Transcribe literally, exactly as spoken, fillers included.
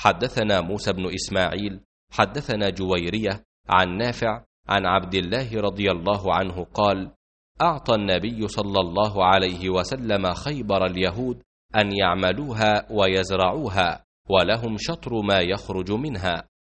حدثنا موسى بن إسماعيل حدثنا جويرية عن نافع عن عبد الله رضي الله عنه قال: أعطى النبي صلى الله عليه وسلم خيبر اليهود أن يعملوها ويزرعوها، ولهم شطر ما يخرج منها.